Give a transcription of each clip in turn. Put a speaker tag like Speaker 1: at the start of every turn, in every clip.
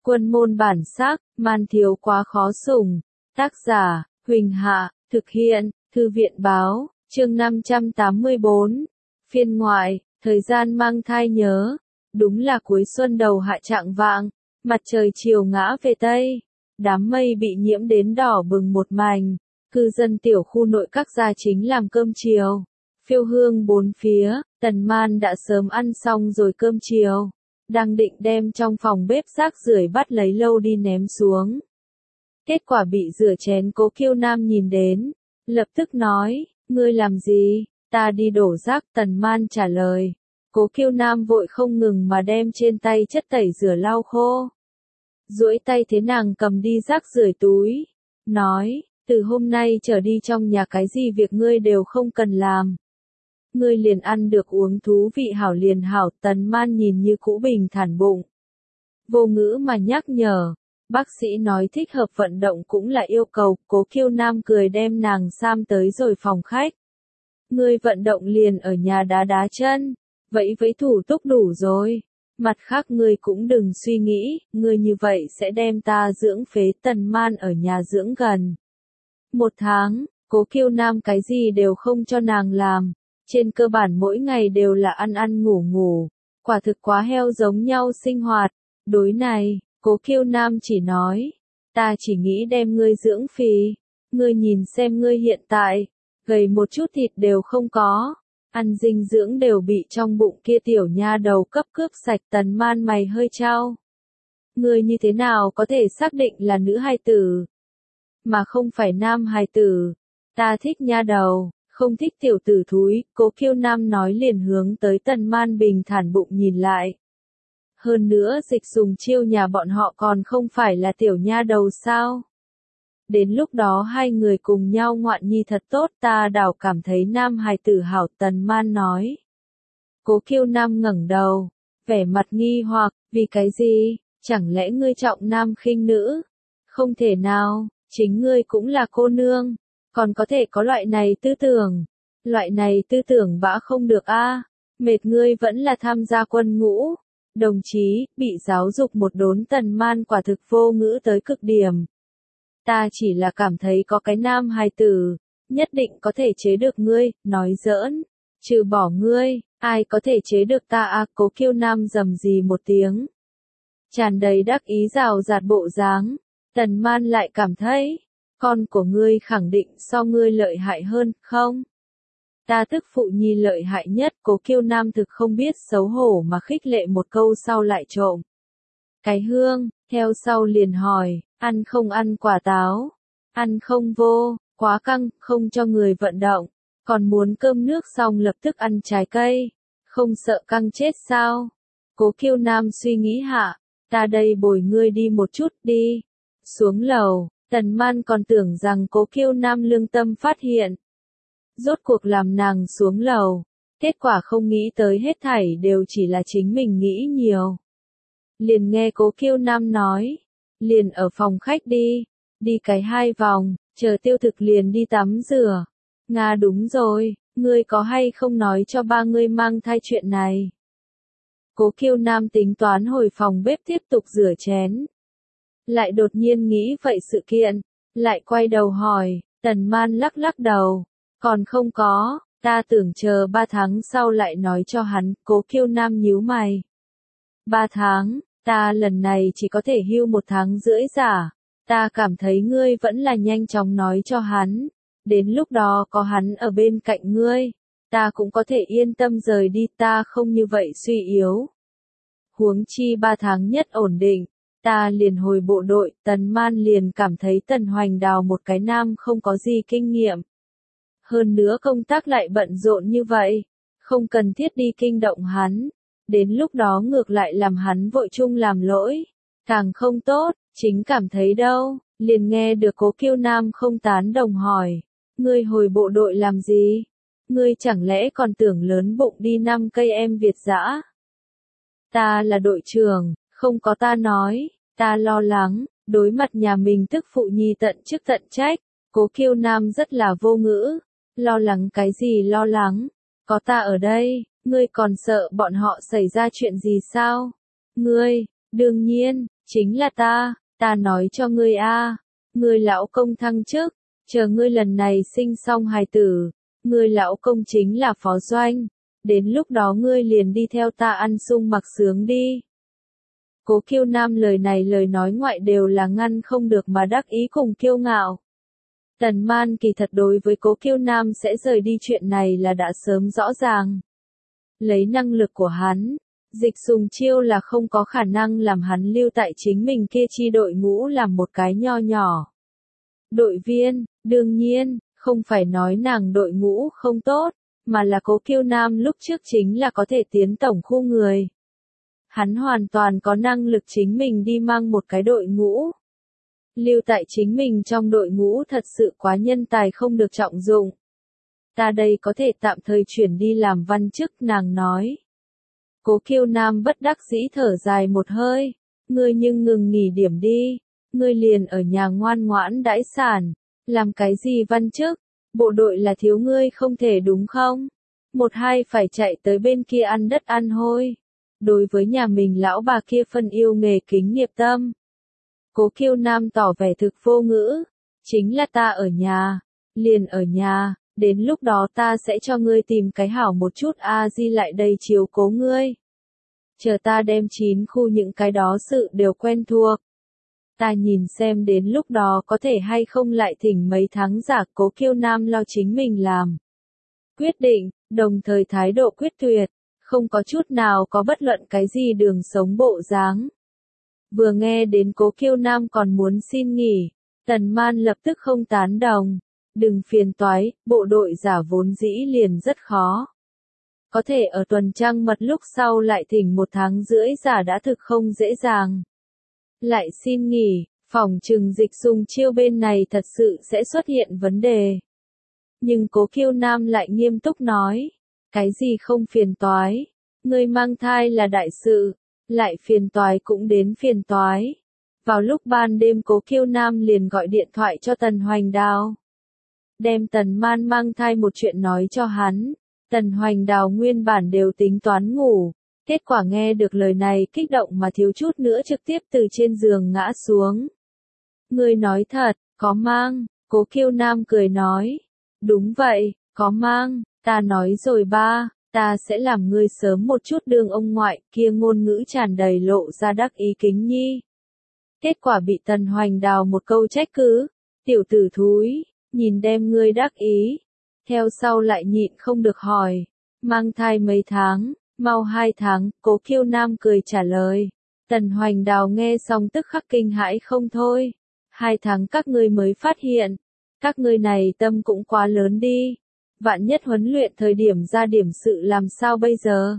Speaker 1: Quân môn bản sắc, man thiếu quá khó sủng. Tác giả, Huỳnh Hạ, thực hiện, Thư viện báo, chương 584. Phiên ngoại, thời gian mang thai nhớ. Đúng là cuối xuân đầu hạ trạng vạng, mặt trời chiều ngã về Tây. Đám mây bị nhiễm đến đỏ bừng một mảnh. Cư dân tiểu khu nội các gia chính làm cơm chiều. Phiêu hương bốn phía, Tần Man đã sớm ăn xong rồi cơm chiều. Đang định đem trong phòng bếp rác rưởi bắt lấy lâu đi ném xuống. Kết quả bị rửa chén Cố Kiêu Nam nhìn đến. Lập tức nói, ngươi làm gì? Ta đi đổ rác. Tần Man trả lời. Cố Kiêu Nam vội không ngừng mà đem trên tay chất tẩy rửa lau khô. Duỗi tay thế nàng cầm đi rác rưởi túi. Nói, từ hôm nay trở đi trong nhà cái gì việc ngươi đều không cần làm. Ngươi liền ăn được uống thú vị hảo liền hảo. Tần Man nhìn như cũ bình thản bụng. Vô ngữ mà nhắc nhở. Bác sĩ nói thích hợp vận động cũng là yêu cầu. Cố Kiêu Nam cười đem nàng sam tới rồi phòng khách. Ngươi vận động liền ở nhà đá đá chân. Vậy với thủ túc đủ rồi. Mặt khác ngươi cũng đừng suy nghĩ, ngươi như vậy sẽ đem ta dưỡng phế. Tần Man ở nhà dưỡng gần 1 tháng, Cố Kiêu Nam cái gì đều không cho nàng làm. Trên cơ bản mỗi ngày đều là ăn ăn ngủ ngủ. Quả thực quá heo giống nhau sinh hoạt. Đối này, Cố Kiêu Nam chỉ nói, ta chỉ nghĩ đem ngươi dưỡng phì. Ngươi nhìn xem ngươi hiện tại, gầy một chút thịt đều không có. Ăn dinh dưỡng đều bị trong bụng kia tiểu nha đầu cấp cướp sạch. Tần Man mày hơi trao. Ngươi như thế nào có thể xác định là nữ hài tử, mà không phải nam hài tử? Ta thích nha đầu, không thích tiểu tử thúi. Cố Kiêu Nam nói liền hướng tới Tần Man bình thản bụng nhìn lại. Hơn nữa Dịch Dùng Chiêu nhà bọn họ còn không phải là tiểu nha đầu sao? Đến lúc đó hai người cùng nhau ngoạn nhi thật tốt. Ta đảo cảm thấy nam hài tử hảo. Tần Man nói. Cố Kiêu Nam ngẩng đầu, vẻ mặt nghi hoặc, vì cái gì? Chẳng lẽ ngươi trọng nam khinh nữ? Không thể nào, chính ngươi cũng là cô nương, còn có thể có loại này tư tưởng. Loại này tư tưởng bã không được a. Mệt ngươi vẫn là tham gia quân ngũ. Đồng chí, bị giáo dục một đốn. Tần Man quả thực vô ngữ tới cực điểm. Ta chỉ là cảm thấy có cái nam hài tử, nhất định có thể chế được ngươi. Nói giỡn, trừ bỏ ngươi, ai có thể chế được ta à? Cố Kiêu Nam rầm rì một tiếng, tràn đầy đắc ý rào rạt bộ dáng. Tần Man lại cảm thấy, con của ngươi khẳng định so ngươi lợi hại hơn, không? Ta tức phụ nhi lợi hại nhất. Cố Kiêu Nam thực không biết xấu hổ mà khích lệ một câu sau lại trộm cái hương, theo sau liền hỏi, ăn không ăn quả táo? Ăn không vô, quá căng, không cho người vận động, còn muốn cơm nước xong lập tức ăn trái cây, không sợ căng chết sao? Cố Kiêu Nam suy nghĩ hạ, ta đây bồi ngươi đi một chút đi. Xuống lầu, Tần Man còn tưởng rằng Cố Kiêu Nam lương tâm phát hiện. Rốt cuộc làm nàng xuống lầu, kết quả không nghĩ tới hết thảy đều chỉ là chính mình nghĩ nhiều. Liền nghe Cố Kiêu Nam nói, liền ở phòng khách đi cái 2 vòng, chờ tiêu thực liền đi tắm rửa. Nga đúng rồi, ngươi có hay không nói cho ba ngươi mang thai chuyện này? Cố Kiêu Nam tính toán hồi phòng bếp tiếp tục rửa chén. Lại đột nhiên nghĩ vậy sự kiện, lại quay đầu hỏi. Tần Man lắc lắc đầu, còn không có, ta tưởng chờ 3 tháng sau lại nói cho hắn. Cố Kiêu Nam nhíu mày. 3 tháng, ta lần này chỉ có thể hưu 1 tháng rưỡi giả. Ta cảm thấy ngươi vẫn là nhanh chóng nói cho hắn. Đến lúc đó có hắn ở bên cạnh ngươi, ta cũng có thể yên tâm rời đi. Ta không như vậy suy yếu. Huống chi 3 tháng nhất ổn định, ta liền hồi bộ đội. Tần Man liền cảm thấy Tần Hoành đào một cái nam không có gì kinh nghiệm. Hơn nữa công tác lại bận rộn như vậy, không cần thiết đi kinh động hắn. Đến lúc đó ngược lại làm hắn vội chung làm lỗi, càng không tốt. Chính cảm thấy đâu, liền nghe được Cố Kiêu Nam không tán đồng hỏi, ngươi hồi bộ đội làm gì? Ngươi chẳng lẽ còn tưởng lớn bụng đi 5 cây em Việt dã? Ta là đội trưởng, không có ta nói. Ta lo lắng, đối mặt nhà mình tức phụ nhi tận chức tận trách. Cố Kiêu Nam rất là vô ngữ. Lo lắng cái gì lo lắng? Có ta ở đây, ngươi còn sợ bọn họ xảy ra chuyện gì sao? Ngươi, đương nhiên, Chính là ta nói cho ngươi a, ngươi lão công thăng chức, chờ ngươi lần này sinh xong hài tử, ngươi lão công chính là phó doanh, đến lúc đó ngươi liền đi theo ta ăn sung mặc sướng đi. Cố Kiêu Nam lời này lời nói ngoại đều là ngăn không được mà đắc ý cùng kiêu ngạo. Tần Man kỳ thật đối với Cố Kiêu Nam sẽ rời đi chuyện này là đã sớm rõ ràng. Lấy năng lực của hắn, Dịch Sùng Chiêu là không có khả năng làm hắn lưu tại chính mình kia chi đội ngũ làm một cái nho nhỏ đội viên, đương nhiên, không phải nói nàng đội ngũ không tốt, mà là Cố Kiêu Nam lúc trước chính là có thể tiến tổng khu người. Hắn hoàn toàn có năng lực chính mình đi mang một cái đội ngũ. Lưu tại chính mình trong đội ngũ thật sự quá nhân tài không được trọng dụng. Ta đây có thể tạm thời chuyển đi làm văn chức, nàng nói. Cố Kiêu Nam bất đắc dĩ thở dài một hơi. Ngươi nhưng ngừng nghỉ điểm đi. Ngươi liền ở nhà ngoan ngoãn đãi sản. Làm cái gì văn chức? Bộ đội là thiếu ngươi không thể đúng không? Một hai phải chạy tới bên kia ăn đất ăn hôi. Đối với nhà mình lão bà kia phân yêu nghề kính nghiệp tâm. Cố Kiêu Nam tỏ vẻ thực vô ngữ. Chính là ta ở nhà. Liền ở nhà. Đến lúc đó ta sẽ cho ngươi tìm cái hảo một chút A-di lại đây chiếu cố ngươi. Chờ ta đem 9 khu những cái đó sự đều quen thuộc. Ta nhìn xem đến lúc đó có thể hay không lại thỉnh mấy tháng giả. Cố Kiêu Nam lo chính mình làm. Quyết định, đồng thời thái độ quyết tuyệt, không có chút nào có bất luận cái gì đường sống bộ dáng. Vừa nghe đến Cố Kiêu Nam còn muốn xin nghỉ, Tần Man lập tức không tán đồng. Đừng phiền toái, bộ đội giả vốn dĩ liền rất khó. Có thể ở tuần trăng mật lúc sau lại thỉnh 1 tháng rưỡi giả đã thực không dễ dàng. Lại xin nghỉ, phòng trừng Dịch Sùng Chiêu bên này thật sự sẽ xuất hiện vấn đề. Nhưng Cố Kiêu Nam lại nghiêm túc nói, cái gì không phiền toái, ngươi mang thai là đại sự, lại phiền toái cũng đến phiền toái. Vào lúc ban đêm Cố Kiêu Nam liền gọi điện thoại cho Tần Hoành Đào. Đem Tần Man mang thai một chuyện nói cho hắn. Tần Hoành Đào nguyên bản đều tính toán ngủ. Kết quả nghe được lời này kích động mà thiếu chút nữa trực tiếp từ trên giường ngã xuống. Ngươi nói thật, có mang, Cố Kiêu Nam cười nói. Đúng vậy, có mang, ta nói rồi ba, ta sẽ làm ngươi sớm một chút đương ông ngoại, kia ngôn ngữ tràn đầy lộ ra đắc ý kính nhi. Kết quả bị Tần Hoành Đào một câu trách cứ. Tiểu tử thúi. Nhìn đem ngươi đắc ý, theo sau lại nhịn không được hỏi, mang thai mấy tháng, mau 2 tháng, Cố Kiêu Nam cười trả lời. Tần Hoành Đào nghe xong tức khắc kinh hãi không thôi, 2 tháng các ngươi mới phát hiện, các ngươi này tâm cũng quá lớn đi, vạn nhất huấn luyện thời điểm ra điểm sự làm sao bây giờ?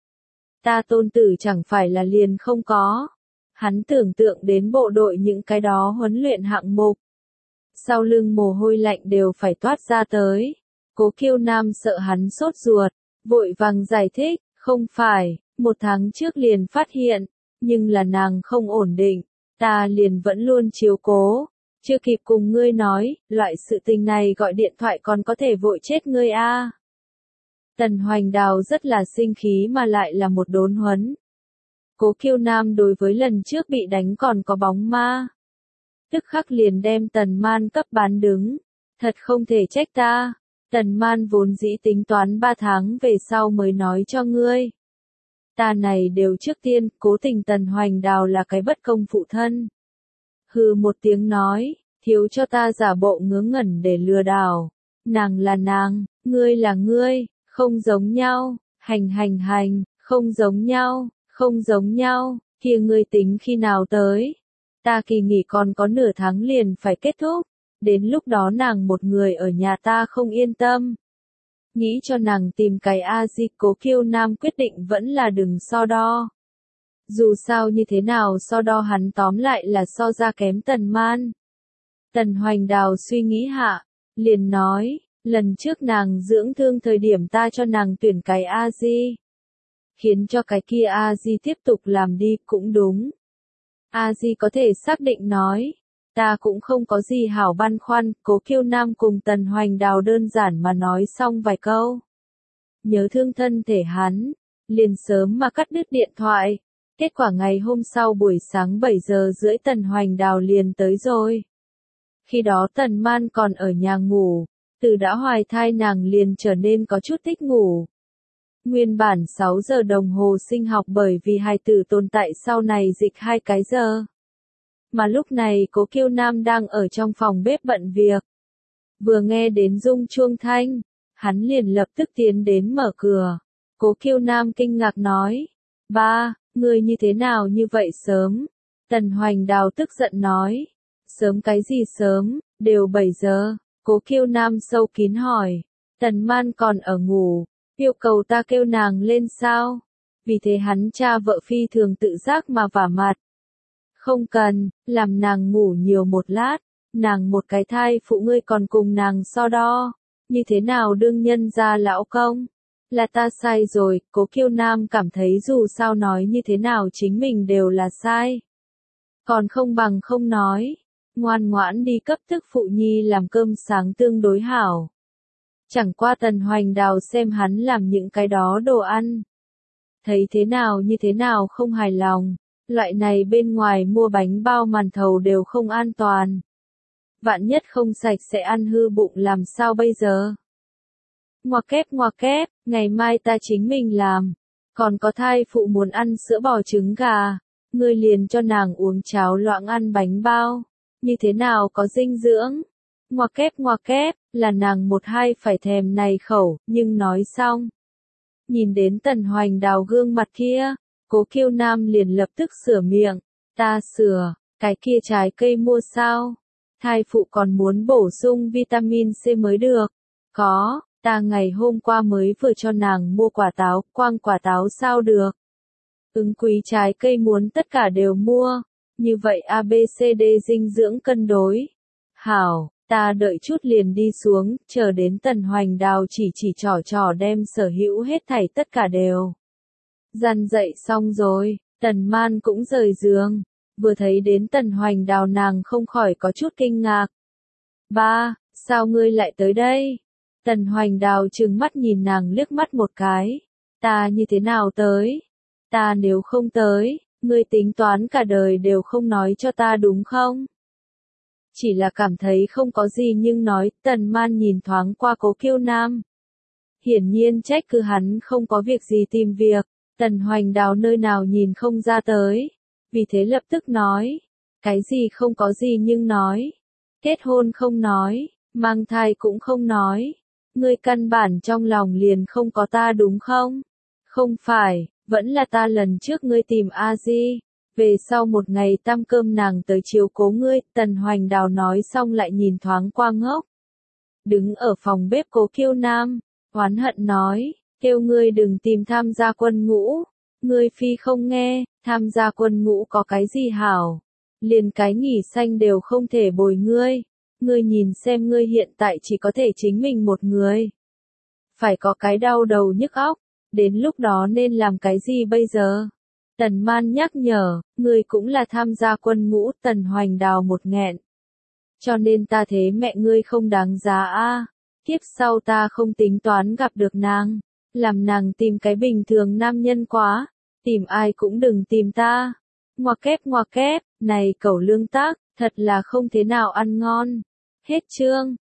Speaker 1: Ta tôn tử chẳng phải là liền không có, hắn tưởng tượng đến bộ đội những cái đó huấn luyện hạng mục. Sau lưng mồ hôi lạnh đều phải toát ra tới. Cố Kiêu Nam sợ hắn sốt ruột, vội vàng giải thích, không phải, 1 tháng trước liền phát hiện, nhưng là nàng không ổn định, ta liền vẫn luôn chiếu cố, chưa kịp cùng ngươi nói, loại sự tình này gọi điện thoại còn có thể vội chết ngươi a. Tần Hoành Đào rất là sinh khí mà lại là một đốn huấn. Cố Kiêu Nam đối với lần trước bị đánh còn có bóng ma. Tức khắc liền đem Tần Man cấp bán đứng. Thật không thể trách ta. Tần Man vốn dĩ tính toán 3 tháng về sau mới nói cho ngươi. Ta này đều trước tiên, cố tình Tần Hoành Đào là cái bất công phụ thân. Hừ một tiếng nói, thiếu cho ta giả bộ ngớ ngẩn để lừa đảo. Nàng là nàng, ngươi là ngươi, không giống nhau, hành, không giống nhau, không giống nhau, kia ngươi tính khi nào tới. Ta kỳ nghỉ còn có nửa tháng liền phải kết thúc, đến lúc đó nàng một người ở nhà ta không yên tâm. Nghĩ cho nàng tìm cái A-di. Cố Kiêu Nam quyết định vẫn là đừng so đo. Dù sao như thế nào so đo hắn tóm lại là so ra kém Tần Man. Tần Hoành Đào suy nghĩ hạ, liền nói, lần trước nàng dưỡng thương thời điểm ta cho nàng tuyển cái A-di. Khiến cho cái kia A-di tiếp tục làm đi cũng đúng. A-di có thể xác định nói, ta cũng không có gì hảo băn khoăn. Cố Kiêu Nam cùng Tần Hoành Đào đơn giản mà nói xong vài câu. Nhớ thương thân thể hắn, liền sớm mà cắt đứt điện thoại. Kết quả ngày hôm sau buổi sáng 7 giờ rưỡi Tần Hoành Đào liền tới rồi. Khi đó Tần Man còn ở nhà ngủ, từ đã hoài thai nàng liền trở nên có chút thích ngủ. Nguyên bản 6 giờ đồng hồ sinh học bởi vì hài tử tồn tại sau này dịch 2 cái giờ. Mà lúc này Cố Kiêu Nam đang ở trong phòng bếp bận việc. Vừa nghe đến rung chuông thanh, hắn liền lập tức tiến đến mở cửa. Cố Kiêu Nam kinh ngạc nói, ba, ngươi như thế nào như vậy sớm? Tần Hoành Đào tức giận nói, sớm cái gì sớm, đều 7 giờ. Cố Kiêu Nam sâu kín hỏi, Tần Man còn ở ngủ, yêu cầu ta kêu nàng lên sao? Vì thế hắn cha vợ phi thường tự giác mà vả mặt. Không cần, làm nàng ngủ nhiều một lát, nàng một cái thai phụ ngươi còn cùng nàng so đo, như thế nào đương nhân gia lão công? Là ta sai rồi, Cố Kiêu Nam cảm thấy dù sao nói như thế nào chính mình đều là sai. Còn không bằng không nói, ngoan ngoãn đi cấp tức phụ nhi làm cơm sáng tương đối hảo. Chẳng qua Tần Hoành Đào xem hắn làm những cái đó đồ ăn. Thấy thế nào như thế nào không hài lòng, loại này bên ngoài mua bánh bao màn thầu đều không an toàn. Vạn nhất không sạch sẽ ăn hư bụng làm sao bây giờ? Ngoa kép, ngày mai ta chính mình làm. Còn có thai phụ muốn ăn sữa bò trứng gà, ngươi liền cho nàng uống cháo loãng ăn bánh bao. Như thế nào có dinh dưỡng? Ngoa kép, là nàng một hai phải thèm này khẩu, nhưng nói xong. Nhìn đến Tần Hoành Đào gương mặt kia, Cố Kiêu Nam liền lập tức sửa miệng, ta sửa, cái kia trái cây mua sao? Thai phụ còn muốn bổ sung vitamin C mới được. Có, ta ngày hôm qua mới vừa cho nàng mua quả táo, quang quả táo sao được? Ứng quý trái cây muốn tất cả đều mua, như vậy ABCD dinh dưỡng cân đối. Hảo, ta đợi chút liền đi xuống, chờ đến Tần Hoành Đào chỉ trò đem sở hữu hết thảy tất cả đều. Dằn dậy xong rồi, Tần Man cũng rời giường, vừa thấy đến Tần Hoành Đào nàng không khỏi có chút kinh ngạc. Ba, sao ngươi lại tới đây? Tần Hoành Đào trừng mắt nhìn nàng liếc mắt một cái. Ta như thế nào tới? Ta nếu không tới, ngươi tính toán cả đời đều không nói cho ta đúng không? Chỉ là cảm thấy không có gì nhưng nói, Tần Man nhìn thoáng qua Cố Kiêu Nam. Hiển nhiên trách cứ hắn không có việc gì tìm việc, Tần Hoành Đào nơi nào nhìn không ra tới. Vì thế lập tức nói, cái gì không có gì nhưng nói. Kết hôn không nói, mang thai cũng không nói. Ngươi căn bản trong lòng liền không có ta đúng không? Không phải, vẫn là ta lần trước ngươi tìm A Di. Về sau một ngày tam cơm nàng tới chiếu cố ngươi, Tần Hoành Đào nói xong lại nhìn thoáng qua ngốc. Đứng ở phòng bếp Cố Kiêu Nam, oán hận nói, kêu ngươi đừng tìm tham gia quân ngũ. Ngươi phi không nghe, tham gia quân ngũ có cái gì hảo. Liền cái nghỉ xanh đều không thể bồi ngươi. Ngươi nhìn xem ngươi hiện tại chỉ có thể chính mình một người. Phải có cái đau đầu nhức óc, đến lúc đó nên làm cái gì bây giờ? Tần Man nhắc nhở, ngươi cũng là tham gia quân ngũ, Tần Hoành Đào một nghẹn. Cho nên ta thế mẹ ngươi không đáng giá a. Kiếp sau ta không tính toán gặp được nàng, làm nàng tìm cái bình thường nam nhân quá, tìm ai cũng đừng tìm ta. Ngoa kép, này cẩu lương tác, thật là không thế nào ăn ngon. Hết chương.